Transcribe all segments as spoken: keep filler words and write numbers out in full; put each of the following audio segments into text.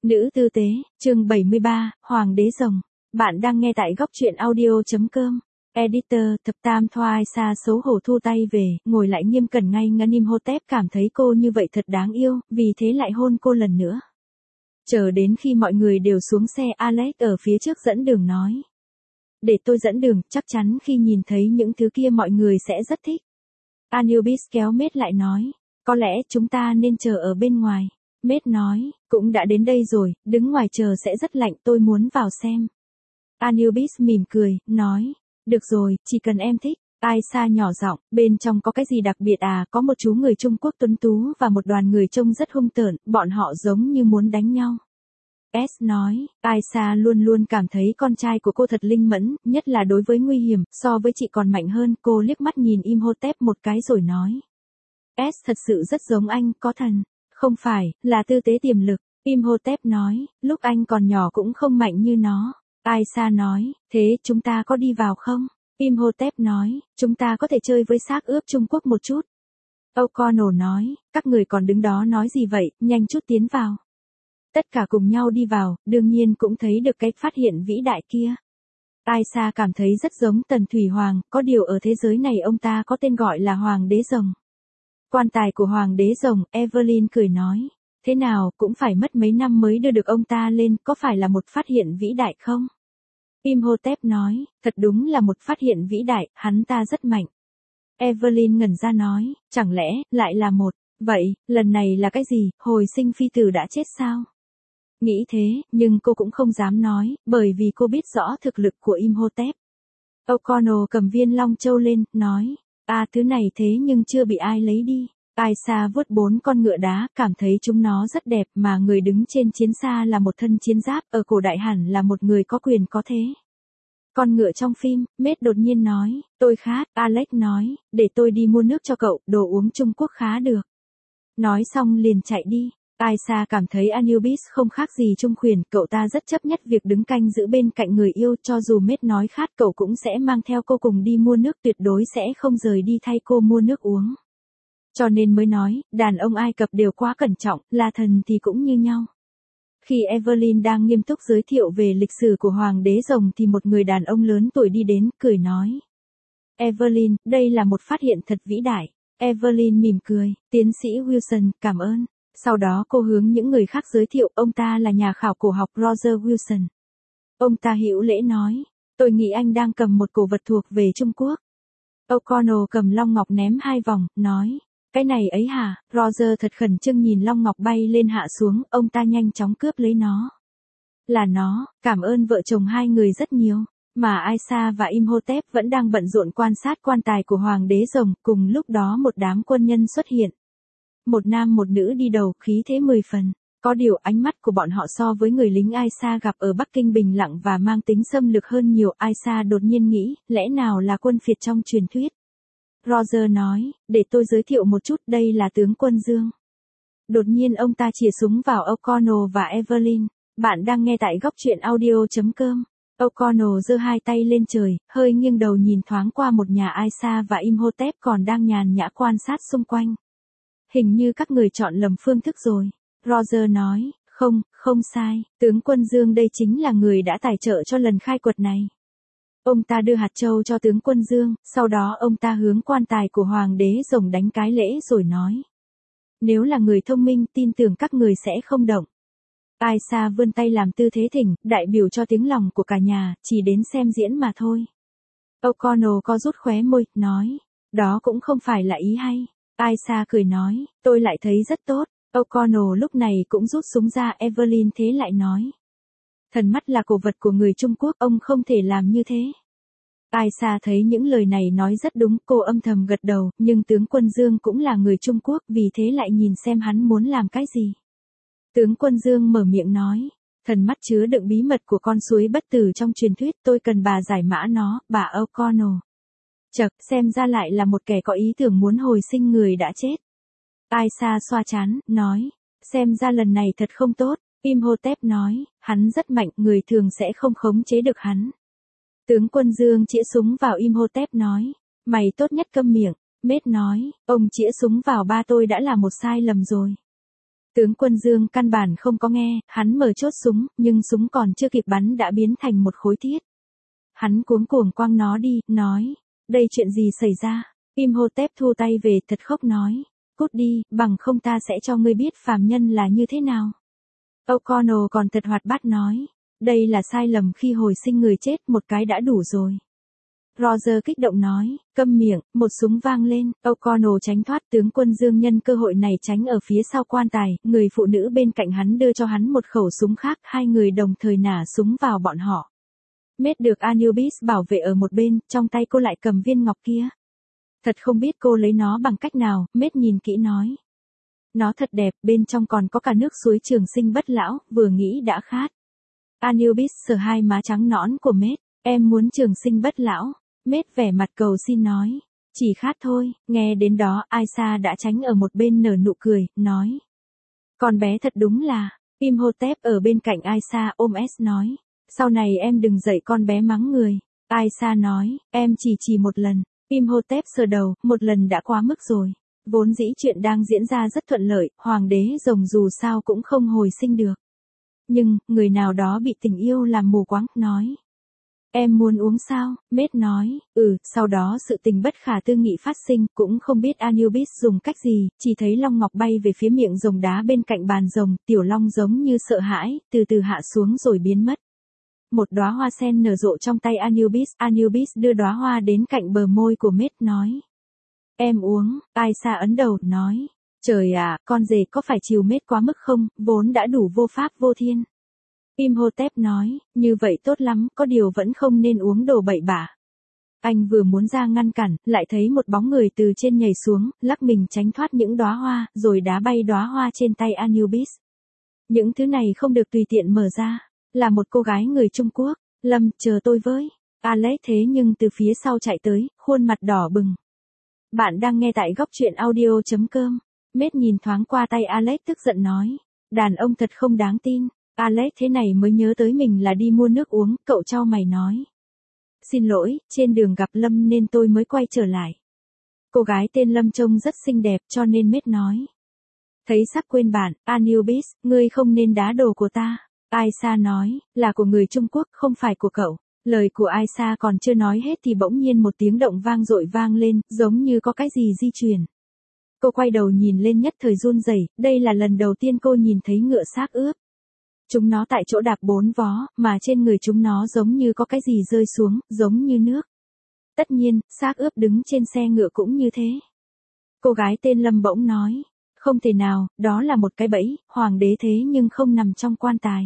Nữ tư tế, chương bảy mươi ba, Hoàng đế rồng. Bạn đang nghe tại góc truyện audio.com. Editor, thập tam thoa Aisha xấu hổ thu tay về, ngồi lại nghiêm cẩn ngay ngân Imhotep cảm thấy cô như vậy thật đáng yêu, vì thế lại hôn cô lần nữa. Chờ đến khi mọi người đều xuống xe, Alex ở phía trước dẫn đường nói. Để tôi dẫn đường, chắc chắn khi nhìn thấy những thứ kia mọi người sẽ rất thích. Anubis kéo Mết lại nói, có lẽ chúng ta nên chờ ở bên ngoài. Mết nói, cũng đã đến đây rồi, đứng ngoài chờ sẽ rất lạnh, tôi muốn vào xem. Anubis mỉm cười, nói, được rồi, chỉ cần em thích. Aisha nhỏ giọng, bên trong có cái gì đặc biệt à, có một chú người Trung Quốc tuấn tú và một đoàn người trông rất hung tợn, bọn họ giống như muốn đánh nhau. S nói, Aisha luôn luôn cảm thấy con trai của cô thật linh mẫn, nhất là đối với nguy hiểm, so với chị còn mạnh hơn, cô liếc mắt nhìn Imhotep một cái rồi nói. S thật sự rất giống anh, có thần. Không phải, là tư tế tiềm lực. Imhotep nói, lúc anh còn nhỏ cũng không mạnh như nó. Aisha nói, thế chúng ta có đi vào không? Imhotep nói, chúng ta có thể chơi với xác ướp Trung Quốc một chút. O'Connell nói, các người còn đứng đó nói gì vậy, nhanh chút tiến vào. Tất cả cùng nhau đi vào, đương nhiên cũng thấy được cái phát hiện vĩ đại kia. Aisha cảm thấy rất giống Tần Thủy Hoàng, có điều ở thế giới này ông ta có tên gọi là Hoàng đế rồng. Quan tài của Hoàng đế rồng, Evelyn cười nói, thế nào cũng phải mất mấy năm mới đưa được ông ta lên, có phải là một phát hiện vĩ đại không? Imhotep nói, thật đúng là một phát hiện vĩ đại, hắn ta rất mạnh. Evelyn ngẩn ra nói, chẳng lẽ, lại là một, vậy, lần này là cái gì, hồi sinh phi tử đã chết sao? Nghĩ thế, nhưng cô cũng không dám nói, bởi vì cô biết rõ thực lực của Imhotep. O'Connell cầm viên long châu lên, nói, à thứ này thế nhưng chưa bị ai lấy đi. Aisha vuốt bốn con ngựa đá, cảm thấy chúng nó rất đẹp mà người đứng trên chiến xa là một thân chiến giáp, ở cổ đại hẳn là một người có quyền có thế. Con ngựa trong phim, Mết đột nhiên nói, tôi khát, Alex nói, để tôi đi mua nước cho cậu, đồ uống Trung Quốc khá được. Nói xong liền chạy đi. Aisha cảm thấy Anubis không khác gì Trung Khuyển, cậu ta rất chấp nhất việc đứng canh giữ bên cạnh người yêu, cho dù Mết nói khát cậu cũng sẽ mang theo cô cùng đi mua nước, tuyệt đối sẽ không rời đi thay cô mua nước uống. Cho nên mới nói, đàn ông Ai Cập đều quá cẩn trọng, là thần thì cũng như nhau. Khi Evelyn đang nghiêm túc giới thiệu về lịch sử của Hoàng đế rồng thì một người đàn ông lớn tuổi đi đến, cười nói. Evelyn, đây là một phát hiện thật vĩ đại. Evelyn mỉm cười, tiến sĩ Wilson, cảm ơn. Sau đó cô hướng những người khác giới thiệu, ông ta là nhà khảo cổ học Roger Wilson. Ông ta hữu lễ nói, tôi nghĩ anh đang cầm một cổ vật thuộc về Trung Quốc. O'Connell cầm long ngọc ném hai vòng, nói, cái này ấy hả? Roger thật khẩn trương nhìn long ngọc bay lên hạ xuống, ông ta nhanh chóng cướp lấy nó. Là nó, cảm ơn vợ chồng hai người rất nhiều. Mà Aisha và Imhotep vẫn đang bận rộn quan sát quan tài của Hoàng đế rồng, cùng lúc đó một đám quân nhân xuất hiện. Một nam một nữ đi đầu, khí thế mười phần. Có điều ánh mắt của bọn họ so với người lính Aisha gặp ở Bắc Kinh bình lặng và mang tính xâm lược hơn nhiều. Aisha đột nhiên nghĩ, lẽ nào là quân phiệt trong truyền thuyết? Roger nói, để tôi giới thiệu một chút, đây là tướng quân Dương. Đột nhiên ông ta chĩa súng vào O'Connell và Evelyn. Bạn đang nghe tại góc truyện audio.com. O'Connell giơ hai tay lên trời, hơi nghiêng đầu nhìn thoáng qua một nhà Aisha và Imhotep còn đang nhàn nhã quan sát xung quanh. Hình như các người chọn lầm phương thức rồi. Roger nói, không, không sai, tướng quân Dương đây chính là người đã tài trợ cho lần khai quật này. Ông ta đưa hạt châu cho tướng quân Dương, sau đó ông ta hướng quan tài của Hoàng đế rồng đánh cái lễ rồi nói. Nếu là người thông minh, tin tưởng các người sẽ không động. Aisha vươn tay làm tư thế thỉnh, đại biểu cho tiếng lòng của cả nhà, chỉ đến xem diễn mà thôi. O'Connell co rút khóe môi, nói, đó cũng không phải là ý hay. Aisha cười nói, tôi lại thấy rất tốt. O'Connell lúc này cũng rút súng ra, Evelyn thế lại nói. Thần mắt là cổ vật của người Trung Quốc, ông không thể làm như thế. Aisha thấy những lời này nói rất đúng, cô âm thầm gật đầu, nhưng tướng quân Dương cũng là người Trung Quốc, vì thế lại nhìn xem hắn muốn làm cái gì. Tướng quân Dương mở miệng nói, thần mắt chứa đựng bí mật của con suối bất tử trong truyền thuyết, tôi cần bà giải mã nó, bà O'Connell. Chậc, xem ra lại là một kẻ có ý tưởng muốn hồi sinh người đã chết. Aisha xoa trán, nói, xem ra lần này thật không tốt. Imhotep nói, hắn rất mạnh, người thường sẽ không khống chế được hắn. Tướng quân Dương chĩa súng vào Imhotep nói, mày tốt nhất câm miệng. Mết nói, ông chĩa súng vào ba tôi đã là một sai lầm rồi. Tướng quân Dương căn bản không có nghe, hắn mở chốt súng, nhưng súng còn chưa kịp bắn đã biến thành một khối thiết. Hắn cuống cuồng quăng nó đi, nói, đây chuyện gì xảy ra? Imhotep thu tay về thật khóc nói, cút đi, bằng không ta sẽ cho ngươi biết phàm nhân là như thế nào. O'Connell còn thật hoạt bát nói, đây là sai lầm khi hồi sinh người chết một cái đã đủ rồi. Roger kích động nói, câm miệng, một súng vang lên, O'Connell tránh thoát, tướng quân Dương nhân cơ hội này tránh ở phía sau quan tài, người phụ nữ bên cạnh hắn đưa cho hắn một khẩu súng khác, hai người đồng thời nả súng vào bọn họ. Mết được Anubis bảo vệ ở một bên, trong tay cô lại cầm viên ngọc kia. Thật không biết cô lấy nó bằng cách nào, Mết nhìn kỹ nói. Nó thật đẹp, bên trong còn có cả nước suối trường sinh bất lão, vừa nghĩ đã khát. Anubis sờ hai má trắng nõn của Mết, em muốn trường sinh bất lão. Mết vẻ mặt cầu xin nói, chỉ khát thôi, nghe đến đó Aisha đã tránh ở một bên nở nụ cười, nói. Con bé thật đúng là, Imhotep ở bên cạnh Aisha ôm S nói, sau này em đừng dạy con bé mắng người. Aisha nói, em chỉ chỉ một lần, Imhotep sờ đầu, một lần đã quá mức rồi. Vốn dĩ chuyện đang diễn ra rất thuận lợi, hoàng đế rồng dù sao cũng không hồi sinh được. Nhưng, người nào đó bị tình yêu làm mù quáng, nói. Em muốn uống sao? Mết nói, ừ, sau đó sự tình bất khả tư nghị phát sinh, cũng không biết Anubis dùng cách gì, chỉ thấy long ngọc bay về phía miệng rồng đá bên cạnh bàn rồng, tiểu long giống như sợ hãi, từ từ hạ xuống rồi biến mất. Một đóa hoa sen nở rộ trong tay Anubis, Anubis đưa đóa hoa đến cạnh bờ môi của Mết nói. Em uống, Aisha ấn đầu, nói. Trời ạ, con rể có phải chiều Mết quá mức không, vốn đã đủ vô pháp vô thiên. Imhotep nói, như vậy tốt lắm, có điều vẫn không nên uống đồ bậy bạ. Anh vừa muốn ra ngăn cản, lại thấy một bóng người từ trên nhảy xuống, lắc mình tránh thoát những đóa hoa, rồi đá bay đóa hoa trên tay Anubis. Những thứ này không được tùy tiện mở ra, là một cô gái người Trung Quốc. Lâm, chờ tôi với. Alex thế nhưng từ phía sau chạy tới, khuôn mặt đỏ bừng. Bạn đang nghe tại góc truyện audio chấm com. Mết nhìn thoáng qua tay Alex tức giận nói, đàn ông thật không đáng tin. Alex thế này mới nhớ tới mình là đi mua nước uống, cậu chau mày nói. Xin lỗi, trên đường gặp Lâm nên tôi mới quay trở lại. Cô gái tên Lâm trông rất xinh đẹp cho nên Mết nói. Thấy sắp quên bạn, Anubis, ngươi không nên đá đồ của ta. Aisha nói, là của người Trung Quốc không phải của cậu. Lời của Aisha còn chưa nói hết thì bỗng nhiên một tiếng động vang dội vang lên, giống như có cái gì di chuyển. Cô quay đầu nhìn lên nhất thời run rẩy, đây là lần đầu tiên cô nhìn thấy ngựa xác ướp. Chúng nó tại chỗ đạp bốn vó, mà trên người chúng nó giống như có cái gì rơi xuống, giống như nước. Tất nhiên, xác ướp đứng trên xe ngựa cũng như thế. Cô gái tên Lâm bỗng nói, không thể nào, đó là một cái bẫy, hoàng đế thế nhưng không nằm trong quan tài.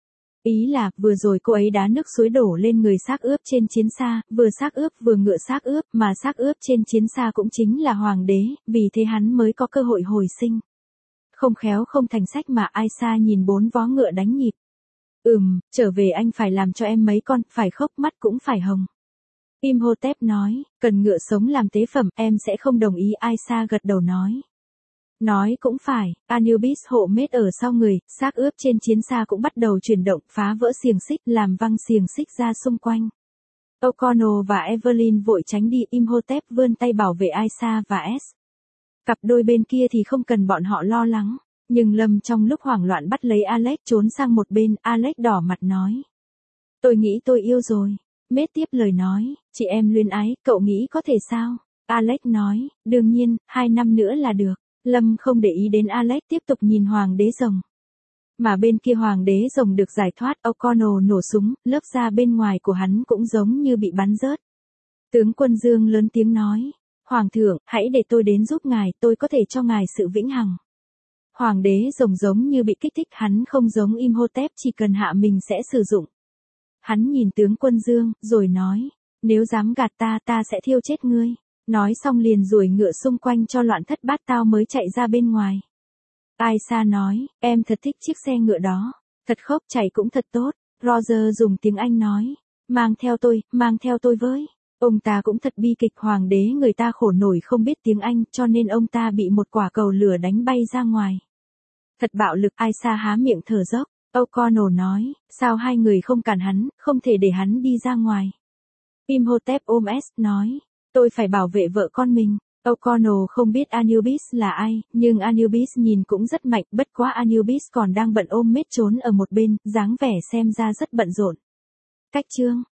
Ý là, vừa rồi cô ấy đá nước suối đổ lên người xác ướp trên chiến xa, vừa xác ướp vừa ngựa xác ướp, mà xác ướp trên chiến xa cũng chính là hoàng đế, vì thế hắn mới có cơ hội hồi sinh. Không khéo không thành sách mà Aisha nhìn bốn vó ngựa đánh nhịp. Ừm, trở về anh phải làm cho em mấy con, phải khóc mắt cũng phải hồng. Imhotep nói, cần ngựa sống làm tế phẩm, em sẽ không đồng ý. Aisha gật đầu nói. Nói cũng phải, Anubis hộ Mết ở sau người, xác ướp trên chiến xa cũng bắt đầu chuyển động, phá vỡ xiềng xích, làm văng xiềng xích ra xung quanh. O'Connell và Evelyn vội tránh đi, Imhotep vươn tay bảo vệ Aisha và S. Cặp đôi bên kia thì không cần bọn họ lo lắng, nhưng Lâm trong lúc hoảng loạn bắt lấy Alex trốn sang một bên, Alex đỏ mặt nói. Tôi nghĩ tôi yêu rồi. Mết tiếp lời nói, chị em luyến ái, cậu nghĩ có thể sao? Alex nói, đương nhiên, hai năm nữa là được. Lâm không để ý đến Alex tiếp tục nhìn hoàng đế rồng. Mà bên kia hoàng đế rồng được giải thoát, O'Connell nổ súng, lớp da bên ngoài của hắn cũng giống như bị bắn rớt. Tướng quân Dương lớn tiếng nói, Hoàng thượng, hãy để tôi đến giúp ngài, tôi có thể cho ngài sự vĩnh hằng. Hoàng đế rồng giống như bị kích thích, hắn không giống Imhotep chỉ cần hạ mình sẽ sử dụng. Hắn nhìn tướng quân Dương, rồi nói, nếu dám gạt ta ta sẽ thiêu chết ngươi. Nói xong liền ruổi ngựa xung quanh cho loạn thất bát tao mới chạy ra bên ngoài. Aisha nói, em thật thích chiếc xe ngựa đó. Thật khốc, chạy cũng thật tốt. Roger dùng tiếng Anh nói, mang theo tôi, mang theo tôi với. Ông ta cũng thật bi kịch, hoàng đế người ta khổ nổi không biết tiếng Anh cho nên ông ta bị một quả cầu lửa đánh bay ra ngoài. Thật bạo lực. Aisha há miệng thở dốc. O'Connell nói, sao hai người không cản hắn, không thể để hắn đi ra ngoài. Imhotep ôm S nói, tôi phải bảo vệ vợ con mình. O'Connell không biết Anubis là ai, nhưng Anubis nhìn cũng rất mạnh, bất quá Anubis còn đang bận ôm mết trốn ở một bên, dáng vẻ xem ra rất bận rộn. Cách chương